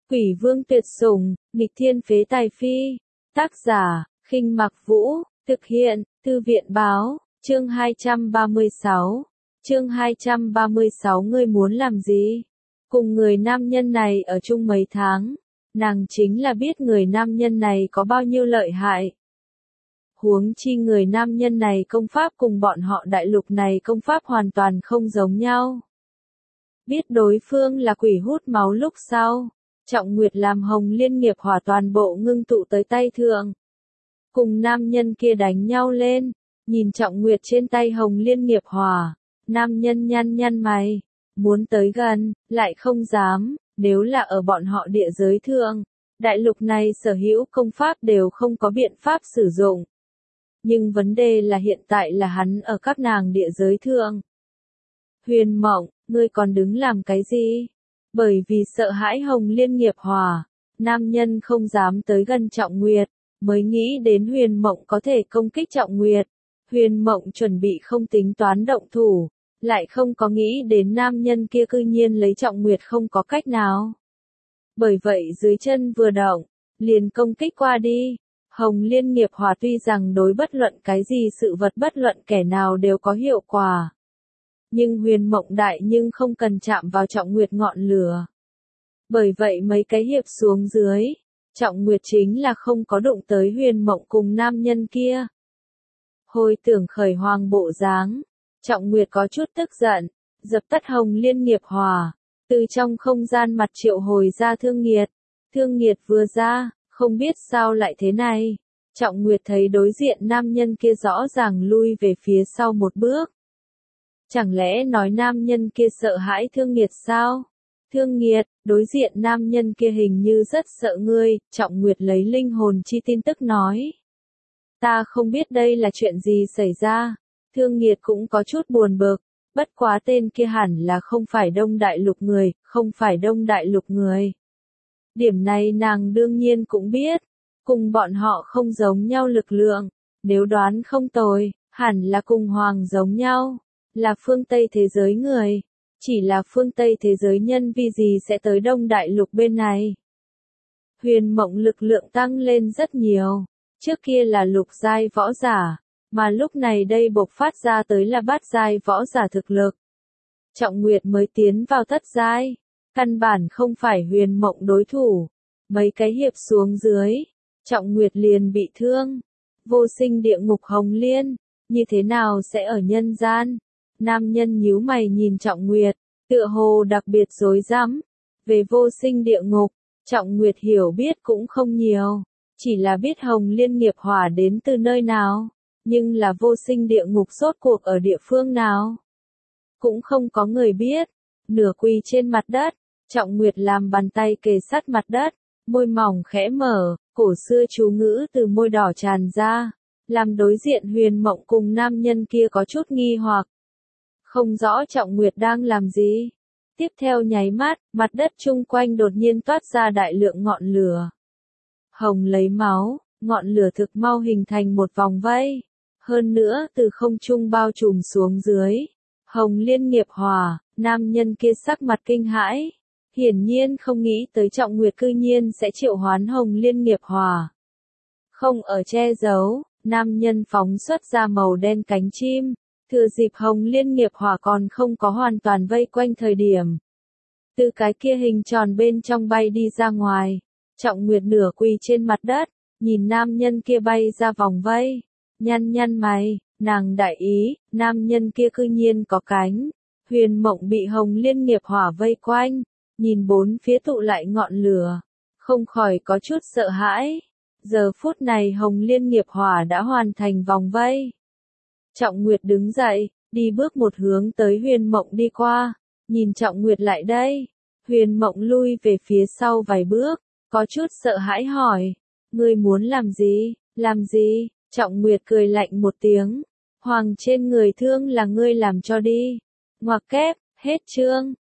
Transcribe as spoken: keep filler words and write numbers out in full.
Quỷ vương tuyệt sủng, nghịch thiên phế tài phi. Tác giả, Khinh Mặc Vũ, thực hiện, Thư viện báo, chương hai trăm ba mươi sáu. Chương hai trăm ba mươi sáu ngươi muốn làm gì? Cùng người nam nhân này ở chung mấy tháng, nàng chính là biết người nam nhân này có bao nhiêu lợi hại. Huống chi người nam nhân này công pháp cùng bọn họ đại lục này công pháp hoàn toàn không giống nhau. Biết đối phương là quỷ hút máu lúc sau, Trọng Nguyệt làm Hồng Liên nghiệp hỏa toàn bộ ngưng tụ tới tay thượng. Cùng nam nhân kia đánh nhau lên, nhìn Trọng Nguyệt trên tay Hồng Liên nghiệp hỏa, nam nhân nhăn nhăn mày, muốn tới gần, lại không dám, nếu là ở bọn họ địa giới thượng, đại lục này sở hữu công pháp đều không có biện pháp sử dụng. Nhưng vấn đề là hiện tại là hắn ở các nàng địa giới thượng. Huyền Mộng, ngươi còn đứng làm cái gì? Bởi vì sợ hãi Hồng Liên nghiệp hỏa, nam nhân không dám tới gần Trọng Nguyệt, mới nghĩ đến Huyền Mộng có thể công kích Trọng Nguyệt. Huyền Mộng chuẩn bị không tính toán động thủ, lại không có nghĩ đến nam nhân kia cư nhiên lấy Trọng Nguyệt không có cách nào. Bởi vậy dưới chân vừa động, liền công kích qua đi. Hồng Liên nghiệp hỏa tuy rằng đối bất luận cái gì sự vật bất luận kẻ nào đều có hiệu quả. Nhưng Huyền Mộng đại nhưng không cần chạm vào Trọng Nguyệt ngọn lửa. Bởi vậy mấy cái hiệp xuống dưới, Trọng Nguyệt chính là không có đụng tới Huyền Mộng cùng nam nhân kia. Hồi tưởng khởi hoàng bộ dáng, Trọng Nguyệt có chút tức giận, dập tắt Hồng Liên nghiệp hỏa, từ trong không gian mặt triệu hồi ra Thương Nghiệt. Thương Nghiệt vừa ra, không biết sao lại thế này. Trọng Nguyệt thấy đối diện nam nhân kia rõ ràng lui về phía sau một bước. Chẳng lẽ nói nam nhân kia sợ hãi Thương Nghiệt sao? Thương Nghiệt, đối diện nam nhân kia hình như rất sợ ngươi, Trọng Nguyệt lấy linh hồn chi tin tức nói. Ta không biết đây là chuyện gì xảy ra. Thương Nghiệt cũng có chút buồn bực, bất quá tên kia hẳn là không phải Đông Đại Lục người, không phải Đông Đại Lục người. Điểm này nàng đương nhiên cũng biết, cùng bọn họ không giống nhau lực lượng, nếu đoán không tồi, hẳn là cùng hoàng giống nhau, là phương Tây thế giới người, chỉ là phương Tây thế giới nhân vì gì sẽ tới Đông Đại Lục bên này. Huyền Mộng lực lượng tăng lên rất nhiều, trước kia là lục giai võ giả, mà lúc này đây bộc phát ra tới là bát giai võ giả thực lực. Trọng Nguyệt mới tiến vào thất giai. Căn bản không phải Huyền Mộng đối thủ, mấy cái hiệp xuống dưới, Trọng Nguyệt liền bị thương. Vô sinh địa ngục Hồng Liên, như thế nào sẽ ở nhân gian? Nam nhân nhíu mày nhìn Trọng Nguyệt, tựa hồ đặc biệt rối rắm. Về vô sinh địa ngục, Trọng Nguyệt hiểu biết cũng không nhiều, chỉ là biết Hồng Liên nghiệp hỏa đến từ nơi nào, nhưng là vô sinh địa ngục rốt cuộc ở địa phương nào? Cũng không có người biết. Nửa quỳ trên mặt đất, Trọng Nguyệt làm bàn tay kề sát mặt đất, môi mỏng khẽ mở, cổ xưa chú ngữ từ môi đỏ tràn ra, làm đối diện Huyền Mộng cùng nam nhân kia có chút nghi hoặc. Không rõ Trọng Nguyệt đang làm gì. Tiếp theo nháy mắt, mặt đất chung quanh đột nhiên toát ra đại lượng ngọn lửa. Hồng lấy máu, ngọn lửa thực mau hình thành một vòng vây, hơn nữa từ không trung bao trùm xuống dưới. Hồng Liên nghiệp hỏa, nam nhân kia sắc mặt kinh hãi, hiển nhiên không nghĩ tới Trọng Nguyệt cư nhiên sẽ triệu hoán Hồng Liên nghiệp hỏa. Không ở che giấu, nam nhân phóng xuất ra màu đen cánh chim, thừa dịp Hồng Liên nghiệp hỏa còn không có hoàn toàn vây quanh thời điểm. Từ cái kia hình tròn bên trong bay đi ra ngoài, Trọng Nguyệt nửa quỳ trên mặt đất, nhìn nam nhân kia bay ra vòng vây, nhăn nhăn mày. Nàng đại ý, nam nhân kia cư nhiên có cánh. Huyền Mộng bị Hồng Liên nghiệp hỏa vây quanh, nhìn bốn phía tụ lại ngọn lửa, không khỏi có chút sợ hãi. Giờ phút này Hồng Liên nghiệp hỏa đã hoàn thành vòng vây. Trọng Nguyệt đứng dậy, đi bước một hướng tới Huyền Mộng đi qua, nhìn Trọng Nguyệt lại đây. Huyền Mộng lui về phía sau vài bước, có chút sợ hãi hỏi, ngươi muốn làm gì, làm gì? Trọng Nguyệt cười lạnh một tiếng. Hoàng trên người thương là ngươi làm cho đi. Ngoặc kép, hết chương.